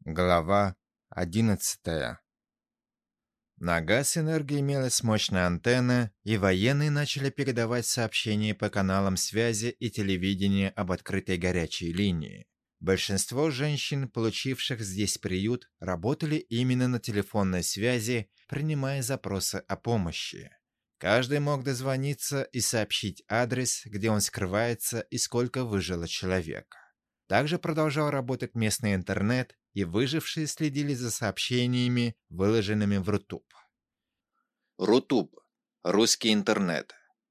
Глава 11. На газ-энергии имелась мощная антенна, и военные начали передавать сообщения по каналам связи и телевидения об открытой горячей линии. Большинство женщин, получивших здесь приют, работали именно на телефонной связи, принимая запросы о помощи. Каждый мог дозвониться и сообщить адрес, где он скрывается и сколько выжило человека. Также продолжал работать местный интернет, и выжившие следили за сообщениями, выложенными в Рутуб. Рутуб. Русский интернет.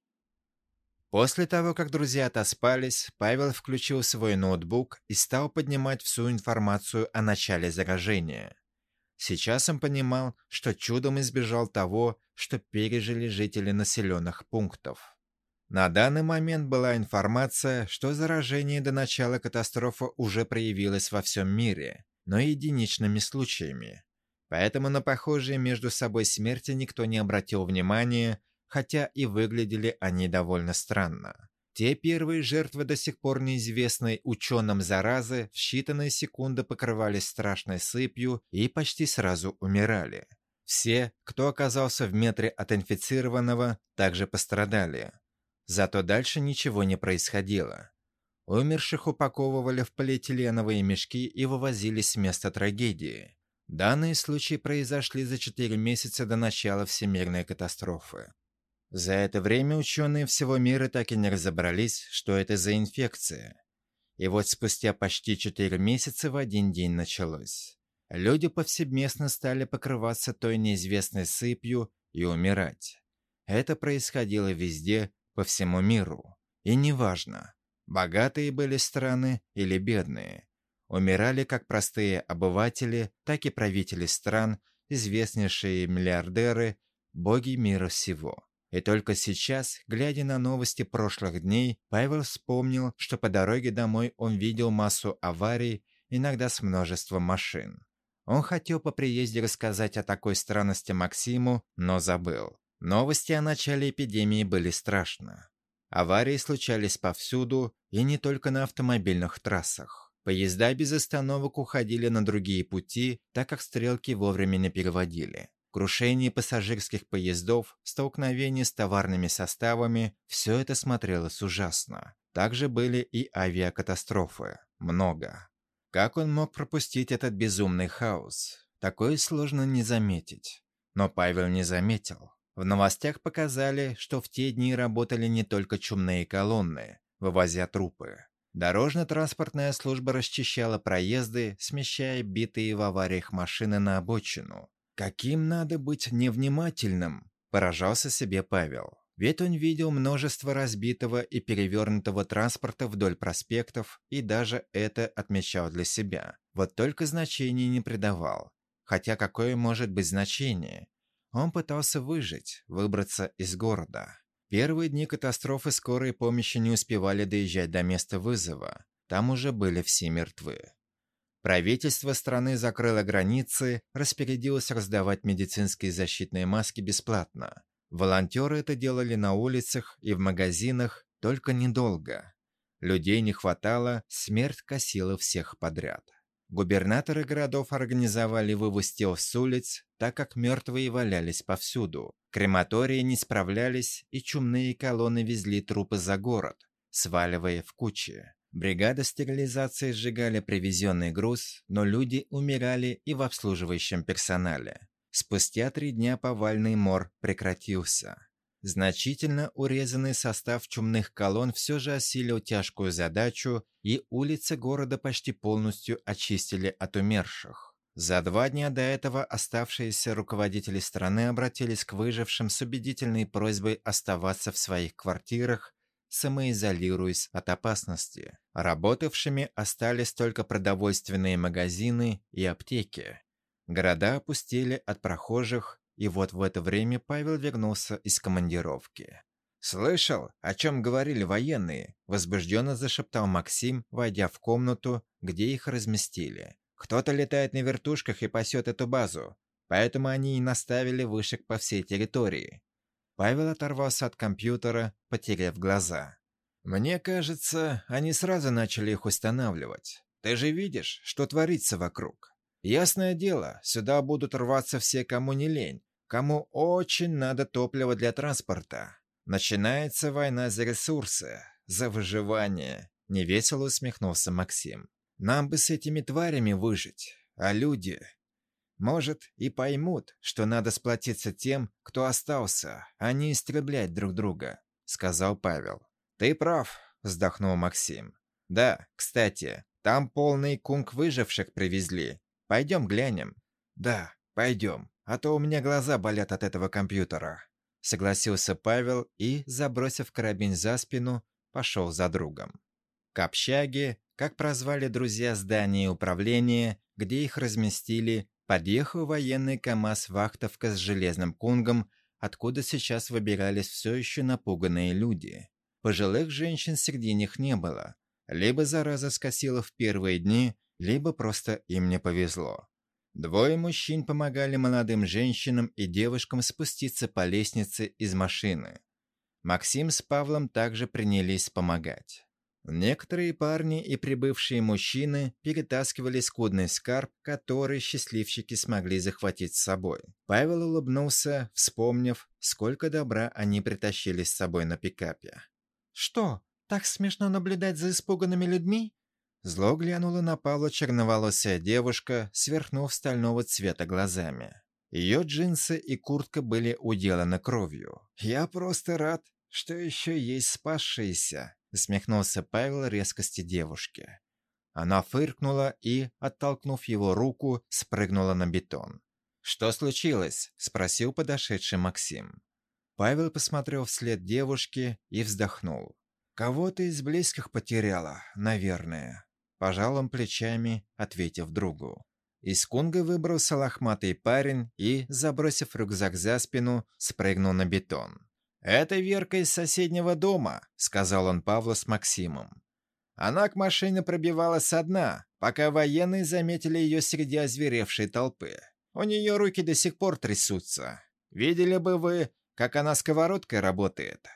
После того, как друзья отоспались, Павел включил свой ноутбук и стал поднимать всю информацию о начале заражения. Сейчас он понимал, что чудом избежал того, что пережили жители населенных пунктов. На данный момент была информация, что заражение до начала катастрофы уже проявилось во всем мире, но единичными случаями. Поэтому на похожие между собой смерти никто не обратил внимания, хотя и выглядели они довольно странно. Те первые жертвы до сих пор неизвестной ученым заразы в считанные секунды покрывались страшной сыпью и почти сразу умирали. Все, кто оказался в метре от инфицированного, также пострадали. Зато дальше ничего не происходило. Умерших упаковывали в полиэтиленовые мешки и вывозили с места трагедии. Данные случаи произошли за 4 месяца до начала всемирной катастрофы. За это время ученые всего мира так и не разобрались, что это за инфекция. И вот спустя почти 4 месяца в один день началось. Люди повсеместно стали покрываться той неизвестной сыпью и умирать. Это происходило везде, по всему миру. И неважно, богатые были страны или бедные. Умирали как простые обыватели, так и правители стран, известнейшие миллиардеры, боги мира всего. И только сейчас, глядя на новости прошлых дней, Павел вспомнил, что по дороге домой он видел массу аварий, иногда с множеством машин. Он хотел по приезде рассказать о такой странности Максиму, но забыл. Новости о начале эпидемии были страшны. Аварии случались повсюду, и не только на автомобильных трассах. Поезда без остановок уходили на другие пути, так как стрелки вовремя не переводили. Крушение пассажирских поездов, столкновения с товарными составами – все это смотрелось ужасно. Также были и авиакатастрофы. Много. Как он мог пропустить этот безумный хаос? Такое сложно не заметить. Но Павел не заметил. В новостях показали, что в те дни работали не только чумные колонны, вывозя трупы. Дорожно-транспортная служба расчищала проезды, смещая битые в авариях машины на обочину. Каким надо быть невнимательным, поражался себе Павел. Ведь он видел множество разбитого и перевернутого транспорта вдоль проспектов и даже это отмечал для себя. Вот только значения не придавал. Хотя какое может быть значение? Он пытался выжить, выбраться из города. Первые дни катастрофы скорой помощи не успевали доезжать до места вызова. Там уже были все мертвы. Правительство страны закрыло границы, распорядилось раздавать медицинские защитные маски бесплатно. Волонтеры это делали на улицах и в магазинах, только недолго. Людей не хватало, смерть косила всех подряд. Губернаторы городов организовали вывоз тел с улиц, так как мертвые валялись повсюду. Крематории не справлялись, и чумные колонны везли трупы за город, сваливая в кучи. Бригады стерилизации сжигали привезенный груз, но люди умирали и в обслуживающем персонале. Спустя 3 дня повальный мор прекратился. Значительно урезанный состав чумных колонн все же осилил тяжкую задачу, и улицы города почти полностью очистили от умерших. За 2 дня до этого оставшиеся руководители страны обратились к выжившим с убедительной просьбой оставаться в своих квартирах, самоизолируясь от опасности. Работавшими остались только продовольственные магазины и аптеки. Города опустели от прохожих, и вот в это время Павел вернулся из командировки. «Слышал, о чем говорили военные?» – возбужденно зашептал Максим, войдя в комнату, где их разместили. «Кто-то летает на вертушках и пасет эту базу, поэтому они и наставили вышек по всей территории». Павел оторвался от компьютера, потеряв глаза. «Мне кажется, они сразу начали их устанавливать. Ты же видишь, что творится вокруг. Ясное дело, сюда будут рваться все, кому не лень, кому очень надо топливо для транспорта. Начинается война за ресурсы, за выживание. Невесело усмехнулся Максим. Нам бы с этими тварями выжить, а люди... Может, и поймут, что надо сплотиться тем, кто остался, а не истреблять друг друга, сказал Павел. Ты прав, вздохнул Максим. Да, кстати, там полный кунг выживших привезли. Пойдем глянем. Да, пойдем, а то у меня глаза болят от этого компьютера. Согласился Павел и, забросив карабин за спину, пошел за другом. К общаге, как прозвали друзья здание управления, где их разместили, подъехал военный КамАЗ-вахтовка с железным кунгом, откуда сейчас выбирались все еще напуганные люди. Пожилых женщин среди них не было. Либо зараза скосила в первые дни, либо просто им не повезло. Двое мужчин помогали молодым женщинам и девушкам спуститься по лестнице из машины. Максим с Павлом также принялись помогать. Некоторые парни и прибывшие мужчины перетаскивали скудный скарб, который счастливчики смогли захватить с собой. Павел улыбнулся, вспомнив, сколько добра они притащили с собой на пикапе. «Что, так смешно наблюдать за испуганными людьми?» Зло глянула на Павла черноволосая девушка, сверкнув стального цвета глазами. Ее джинсы и куртка были уделаны кровью. «Я просто рад, что еще есть спасшиеся», — усмехнулся Павел резкости девушки. Она фыркнула и, оттолкнув его руку, спрыгнула на бетон. «Что случилось?» — спросил подошедший Максим. Павел посмотрел вслед девушке и вздохнул. «Кого-то из близких потеряла, наверное», — пожал он плечами, ответив другу. Из кунга выбрался лохматый парень и, забросив рюкзак за спину, спрыгнул на бетон. «Это Верка из соседнего дома», — сказал он Павлу с Максимом. Она к машине пробивалась одна, пока военные заметили ее среди озверевшей толпы. У нее руки до сих пор трясутся. Видели бы вы, как она сковородкой работает.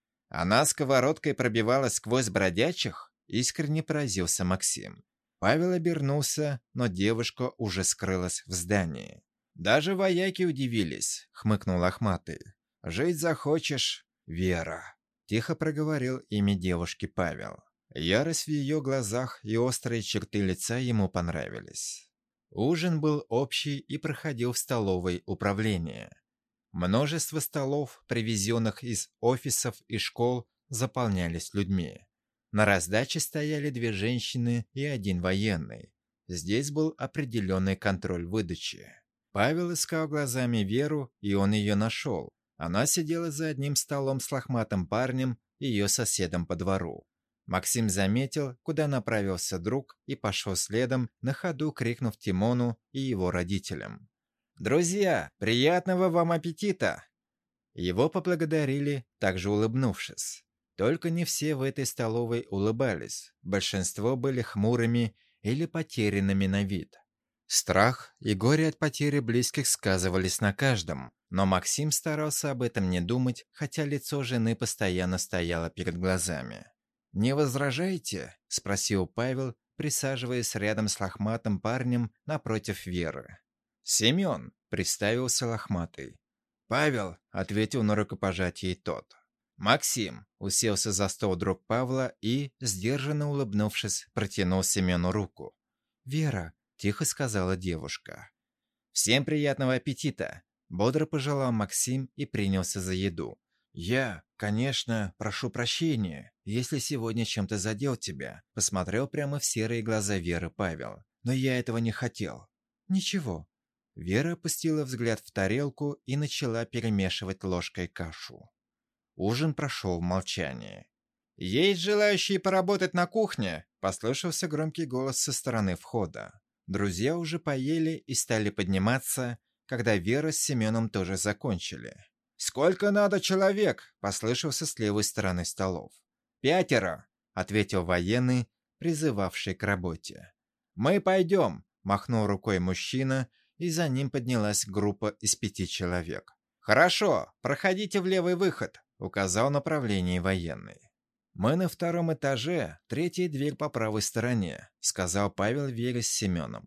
Она сковородкой пробивалась сквозь бродячих? Искренне поразился Максим. Павел обернулся, но девушка уже скрылась в здании. «Даже вояки удивились», — хмыкнул лохматый. «Жить захочешь, Вера», — тихо проговорил имя девушки Павел. Ярость в ее глазах и острые черты лица ему понравились. Ужин был общий и проходил в столовой управления. Множество столов, привезенных из офисов и школ, заполнялись людьми. На раздаче стояли 2 женщины и 1 военный. Здесь был определенный контроль выдачи. Павел искал глазами Веру, и он ее нашел. Она сидела за одним столом с лохматым парнем, ее соседом по двору. Максим заметил, куда направился друг, и пошел следом, на ходу крикнув Тимону и его родителям. «Друзья, приятного вам аппетита!» Его поблагодарили, также улыбнувшись. Только не все в этой столовой улыбались, большинство были хмурыми или потерянными на вид. Страх и горе от потери близких сказывались на каждом, но Максим старался об этом не думать, хотя лицо жены постоянно стояло перед глазами. «Не возражаете?» – спросил Павел, присаживаясь рядом с лохматым парнем напротив Веры. «Семен», – представился лохматый. «Павел», – ответил на рукопожатие тот. Максим уселся за стол друг Павла и, сдержанно улыбнувшись, протянул Семену руку. «Вера», – тихо сказала девушка. «Всем приятного аппетита!» – бодро пожелал Максим и принялся за еду. «Я, конечно, прошу прощения, если сегодня чем-то задел тебя», – посмотрел прямо в серые глаза Веры Павел. «Но я этого не хотел». «Ничего». Вера опустила взгляд в тарелку и начала перемешивать ложкой кашу. Ужин прошел в молчании. «Есть желающие поработать на кухне?» – послышался громкий голос со стороны входа. Друзья уже поели и стали подниматься, когда Вера с Семеном тоже закончили. «Сколько надо человек?» – послышался с левой стороны столов. «5», – ответил военный, призывавший к работе. «Мы пойдем», – махнул рукой мужчина, и за ним поднялась группа из 5 человек. «Хорошо, проходите в левый выход», – указал направление военный. «Мы на 2-м этаже, 3-я дверь по правой стороне», – сказал Павел Вере с Семеном.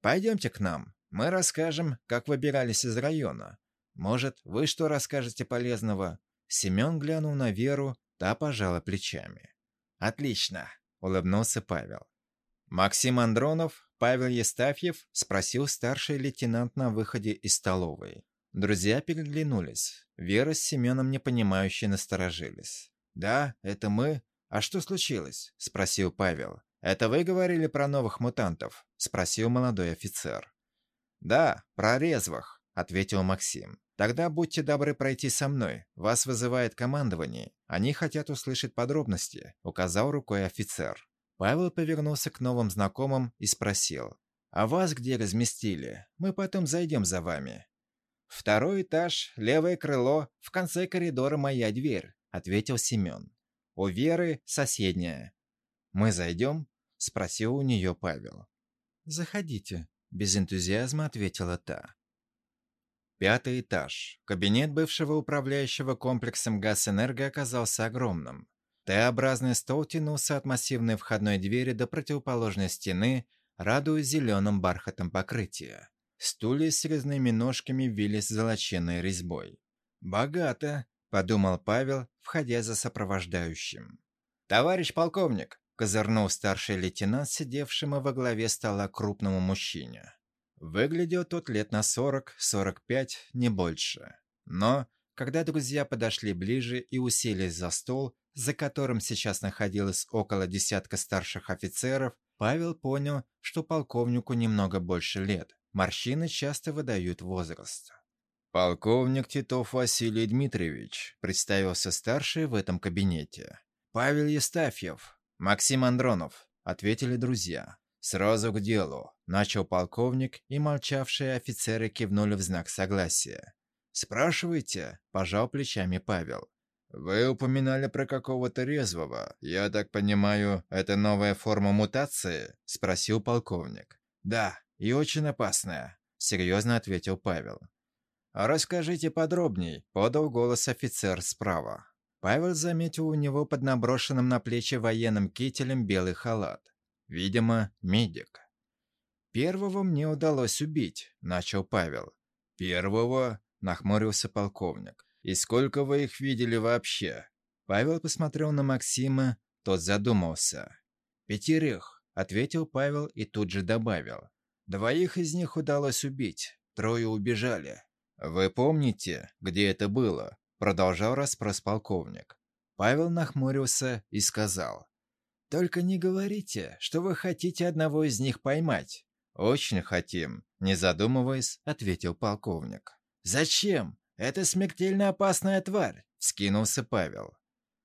Пойдемте к нам. Мы расскажем, как выбирались из района. Может, вы что расскажете полезного?» Семен глянул на Веру, та пожала плечами. «Отлично», — улыбнулся Павел. «Максим Андронов, Павел Естафьев?» — спросил старший лейтенант на выходе из столовой. Друзья переглянулись. Вера с Семеном непонимающе насторожились. «Да, это мы. А что случилось?» — спросил Павел. «Это вы говорили про новых мутантов?» — спросил молодой офицер. «Да, про резвых», — ответил Максим. «Тогда будьте добры пройти со мной. Вас вызывает командование. Они хотят услышать подробности», — указал рукой офицер. Павел повернулся к новым знакомым и спросил. «А вас где разместили? Мы потом зайдем за вами». «Второй этаж, левое крыло, в конце коридора моя дверь», — ответил Семен. «У Веры соседняя». «Мы зайдем?» — спросил у нее Павел. «Заходите», — без энтузиазма ответила та. 5-й этаж. Кабинет бывшего управляющего комплексом Газэнерго оказался огромным. Т-образный стол тянулся от массивной входной двери до противоположной стены, радуя зеленым бархатом покрытия. Стулья с резными ножками вились золоченой резьбой. «Богато», — подумал Павел, входя за сопровождающим. «Товарищ полковник», — козырнул старший лейтенант, сидевшему во главе стола крупному мужчине. Выглядел тот лет на 40-45, не больше. Но, когда друзья подошли ближе и уселись за стол, за которым сейчас находилось около десятка старших офицеров, Павел понял, что полковнику немного больше лет. Морщины часто выдают возраст. «Полковник Титов Василий Дмитриевич», — представился старший в этом кабинете. «Павел Естафьев, Максим Андронов», — ответили друзья. «Сразу к делу», — начал полковник, и молчавшие офицеры кивнули в знак согласия. «Спрашивайте», — пожал плечами Павел. «Вы упоминали про какого-то резвого. Я так понимаю, это новая форма мутации?» — спросил полковник. «Да, и очень опасная», — серьезно ответил Павел. «Расскажите подробней», — подал голос офицер справа. Павел заметил у него под наброшенным на плечи военным кителем белый халат. Видимо, медик. «Первого мне удалось убить», — начал Павел. «Первого?» — нахмурился полковник. «И сколько вы их видели вообще?» Павел посмотрел на Максима, тот задумался. «5», — ответил Павел и тут же добавил. «2 из них удалось убить, 3 убежали». «Вы помните, где это было?» — продолжал расспрос полковник. Павел нахмурился и сказал. «Только не говорите, что вы хотите одного из них поймать». «Очень хотим», — не задумываясь, ответил полковник. «Зачем? Это смертельно опасная тварь», — вскинулся Павел.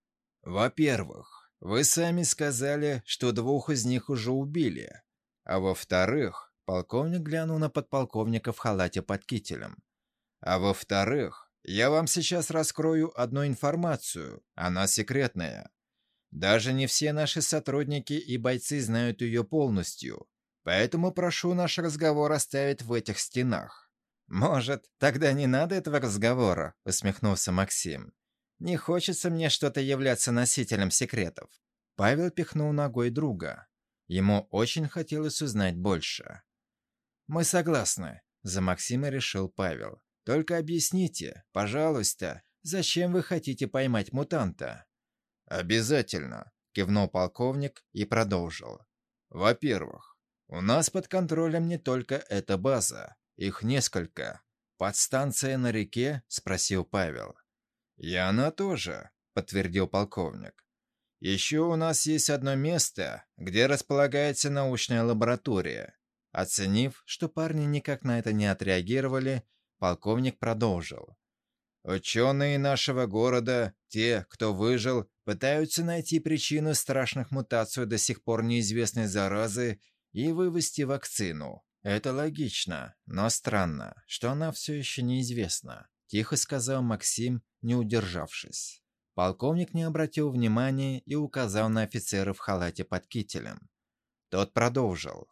«Во-первых, вы сами сказали, что 2 из них уже убили. А во-вторых, полковник глянул на подполковника в халате под кителем. А во-вторых, я вам сейчас раскрою одну информацию, она секретная. Даже не все наши сотрудники и бойцы знают ее полностью, поэтому прошу наш разговор оставить в этих стенах». «Может, тогда не надо этого разговора?» — усмехнулся Максим. «Не хочется мне что-то являться носителем секретов». Павел пихнул ногой друга. Ему очень хотелось узнать больше. «Мы согласны», — за Максима решил Павел. «Только объясните, пожалуйста, зачем вы хотите поймать мутанта?» «Обязательно», — кивнул полковник и продолжил. «Во-первых, у нас под контролем не только эта база. Их несколько. Подстанция на реке?» — спросил Павел. «И она тоже», — подтвердил полковник. «Еще у нас есть одно место, где располагается научная лаборатория». Оценив, что парни никак на это не отреагировали, полковник продолжил. «Ученые нашего города, те, кто выжил, пытаются найти причину страшных мутаций до сих пор неизвестной заразы и вывести вакцину. Это логично, но странно, что она все еще неизвестна», — тихо сказал Максим, не удержавшись. Полковник не обратил внимания и указал на офицера в халате под кителем. Тот продолжил.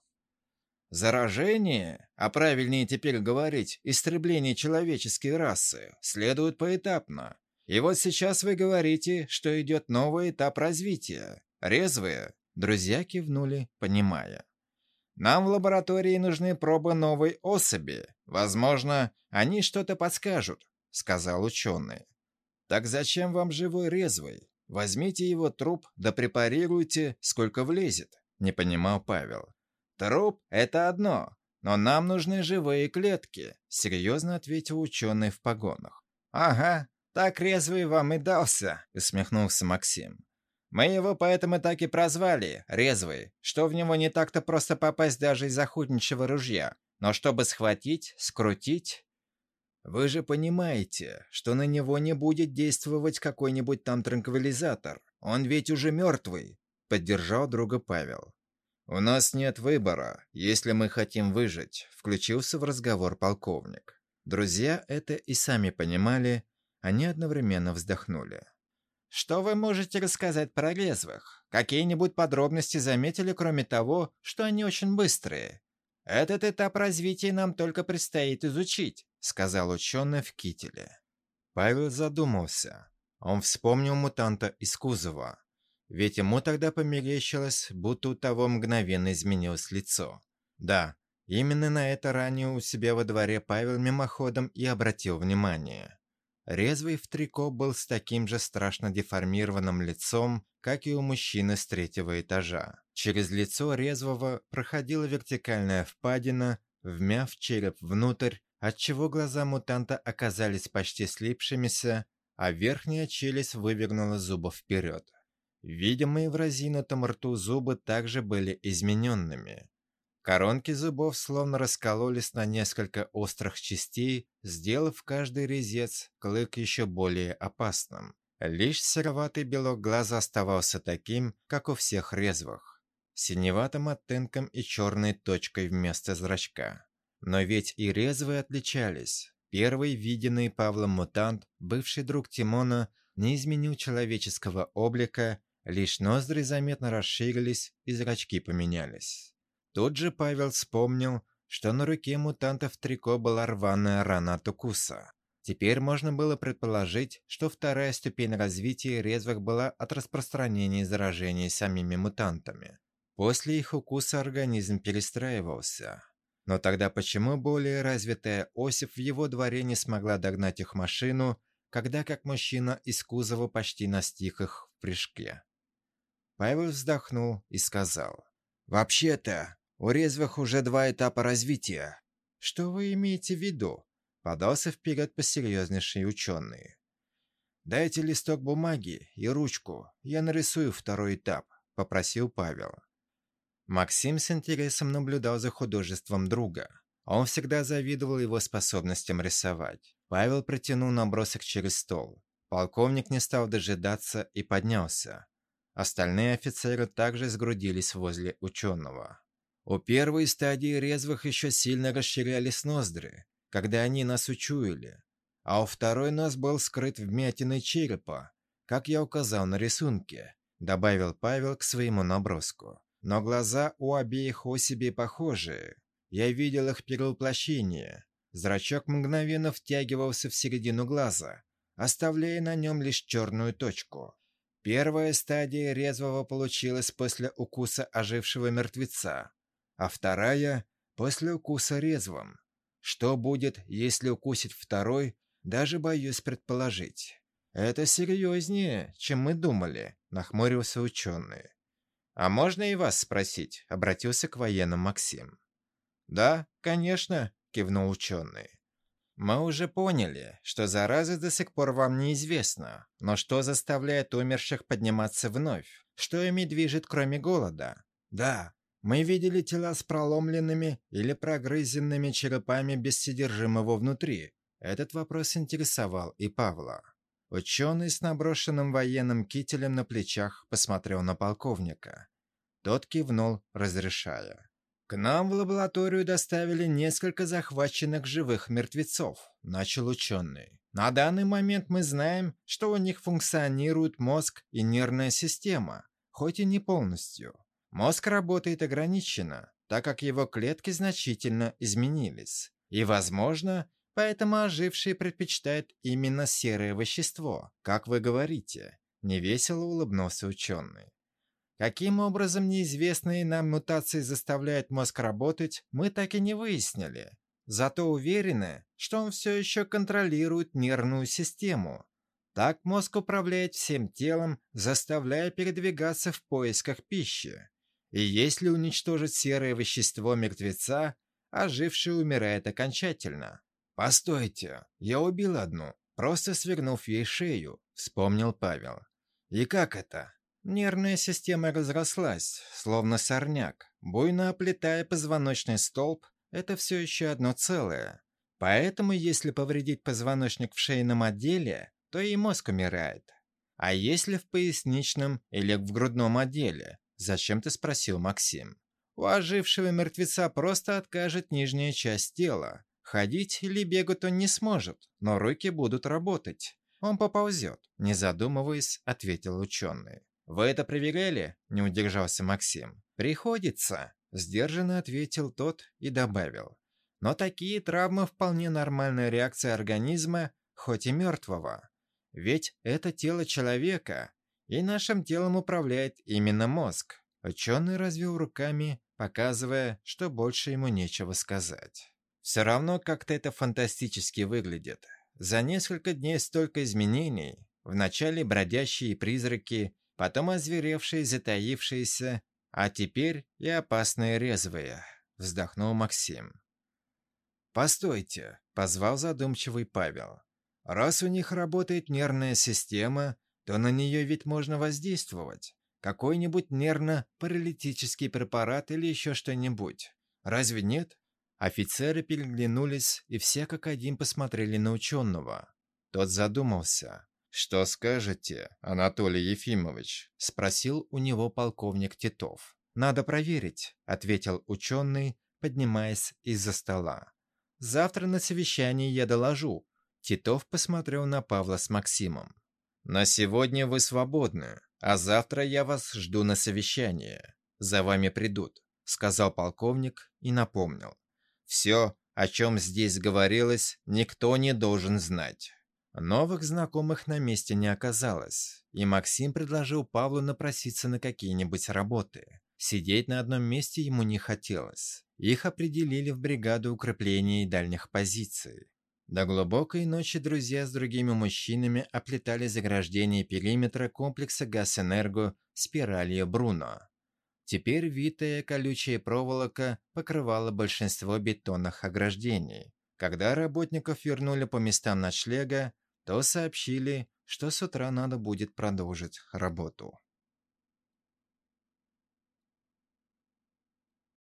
«Заражение, а правильнее теперь говорить, истребление человеческой расы, следует поэтапно. И вот сейчас вы говорите, что идет новый этап развития. Резвые?» Друзья кивнули, понимая. Нам в лаборатории нужны пробы новой особи. Возможно, они что-то подскажут», — сказал ученый. «Так зачем вам живой резвый? Возьмите его труп, да препарируйте, сколько влезет», — не понимал Павел. «Труп — это одно, но нам нужны живые клетки», — серьезно ответил ученый в погонах. «Ага, так резвый вам и дался», — усмехнулся Максим. «Мы его поэтому так и прозвали, резвый, что в него не так-то просто попасть даже из охотничьего ружья. Но чтобы схватить, скрутить...» «Вы же понимаете, что на него не будет действовать какой-нибудь там транквилизатор. Он ведь уже мертвый», — поддержал друга Павел. «У нас нет выбора, если мы хотим выжить», — включился в разговор полковник. Друзья это и сами понимали, они одновременно вздохнули. «Что вы можете рассказать про резвых? Какие-нибудь подробности заметили, кроме того, что они очень быстрые? Этот этап развития нам только предстоит изучить», — сказал ученый в кителе. Павел задумался. Он вспомнил мутанта из кузова. Ведь ему тогда померещилось, будто у того мгновенно изменилось лицо. Да, именно на это ранее у себя во дворе Павел мимоходом и обратил внимание. Резвый в трико был с таким же страшно деформированным лицом, как и у мужчины с третьего этажа. Через лицо резвого проходила вертикальная впадина, вмяв череп внутрь, отчего глаза мутанта оказались почти слипшимися, а верхняя челюсть вывернула зубы вперед. Видимые в разинутом рту зубы также были измененными. Коронки зубов словно раскололись на несколько острых частей, сделав каждый резец клык еще более опасным. Лишь сероватый белок глаза оставался таким, как у всех резвых, синеватым оттенком и черной точкой вместо зрачка. Но ведь и резвые отличались. Первый виденный Павлом мутант, бывший друг Тимона, не изменил человеческого облика, лишь ноздри заметно расширились и зрачки поменялись. Тут же Павел вспомнил, что на руке мутанта в трико была рваная рана от укуса. Теперь можно было предположить, что вторая ступень развития резвых была от распространения заражений самими мутантами. После их укуса организм перестраивался. Но тогда почему более развитая Осип в его дворе не смогла догнать их машину, когда как мужчина из кузова почти настиг их в прыжке? Павел вздохнул и сказал: «Вообще-то, у резвых уже 2 этапа развития». «Что вы имеете в виду?» — подался вперед посерьезнейший ученый. «Дайте листок бумаги и ручку, я нарисую 2-й этап», — попросил Павел. Максим с интересом наблюдал за художеством друга. Он всегда завидовал его способностям рисовать. Павел протянул набросок через стол. Полковник не стал дожидаться и поднялся. Остальные офицеры также сгрудились возле ученого. У первой стадии резвых еще сильно расширялись ноздри, когда они нас учуяли, а у второй нос был скрыт вмятиной черепа, как я указал на рисунке, добавил Павел к своему наброску. Но глаза у обеих особей похожие. Я видел их перевоплощение. Зрачок мгновенно втягивался в середину глаза, оставляя на нем лишь черную точку. Первая стадия резвого получилась после укуса ожившего мертвеца, а вторая – после укуса резвым. Что будет, если укусить второй, даже боюсь предположить. «Это серьезнее, чем мы думали», – нахмурился ученый. «А можно и вас спросить?» – обратился к военным Максим. «Да, конечно», – кивнул ученый. «Мы уже поняли, что зараза до сих пор вам неизвестна, но что заставляет умерших подниматься вновь? Что ими движет, кроме голода? Да, мы видели тела с проломленными или прогрызенными черепами без содержимого внутри». Этот вопрос интересовал и Павла. Ученый с наброшенным военным кителем на плечах посмотрел на полковника. Тот кивнул, разрешая. «К нам в лабораторию доставили несколько захваченных живых мертвецов», – начал ученый. «На данный момент мы знаем, что у них функционируют мозг и нервная система, хоть и не полностью. Мозг работает ограниченно, так как его клетки значительно изменились. И, возможно, поэтому ожившие предпочитают именно серое вещество, как вы говорите», – невесело улыбнулся ученый. Каким образом неизвестные нам мутации заставляют мозг работать, мы так и не выяснили. Зато уверены, что он все еще контролирует нервную систему. Так мозг управляет всем телом, заставляя передвигаться в поисках пищи. И если уничтожить серое вещество мертвеца, оживший умирает окончательно. «Постойте, я убил одну, просто свернув ей шею», — вспомнил Павел. «И как это?» Нервная система разрослась, словно сорняк, буйно оплетая позвоночный столб. Это все еще одно целое. Поэтому, если повредить позвоночник в шейном отделе, то и мозг умирает. А если в поясничном или в грудном отделе? Зачем-то спросил Максим. У ожившего мертвеца просто откажет нижняя часть тела. Ходить или бегать он не сможет, но руки будут работать. Он поползет, не задумываясь, ответил ученый. «Вы это проверяли?» – не удержался Максим. «Приходится», – сдержанно ответил тот и добавил. «Но такие травмы вполне нормальная реакция организма, хоть и мертвого. Ведь это тело человека, и нашим телом управляет именно мозг». Ученый развел руками, показывая, что больше ему нечего сказать. «Все равно как-то это фантастически выглядит. За несколько дней столько изменений. Вначале бродящие призраки, потом озверевшие, затаившиеся, а теперь и опасные резвые», — вздохнул Максим. «Постойте», — позвал задумчивый Павел. «Раз у них работает нервная система, то на нее ведь можно воздействовать. Какой-нибудь нервно-паралитический препарат или еще что-нибудь. Разве нет?» Офицеры переглянулись, и все как один посмотрели на ученого. Тот задумался. «Что скажете, Анатолий Ефимович?» – спросил у него полковник Титов. «Надо проверить», – ответил ученый, поднимаясь из-за стола. «Завтра на совещании я доложу». Титов посмотрел на Павла с Максимом. «На сегодня вы свободны, а завтра я вас жду на совещание. За вами придут», – сказал полковник и напомнил. «Все, о чем здесь говорилось, никто не должен знать». Новых знакомых на месте не оказалось, и Максим предложил Павлу напроситься на какие-нибудь работы. Сидеть на одном месте ему не хотелось. Их определили в бригаду укрепления дальних позиций. До глубокой ночи друзья с другими мужчинами оплетали заграждение периметра комплекса Газэнерго спиралью Бруно. Теперь витая колючая проволока покрывала большинство бетонных ограждений. Когда работников вернули по местам ночлега, то сообщили, что с утра надо будет продолжить работу.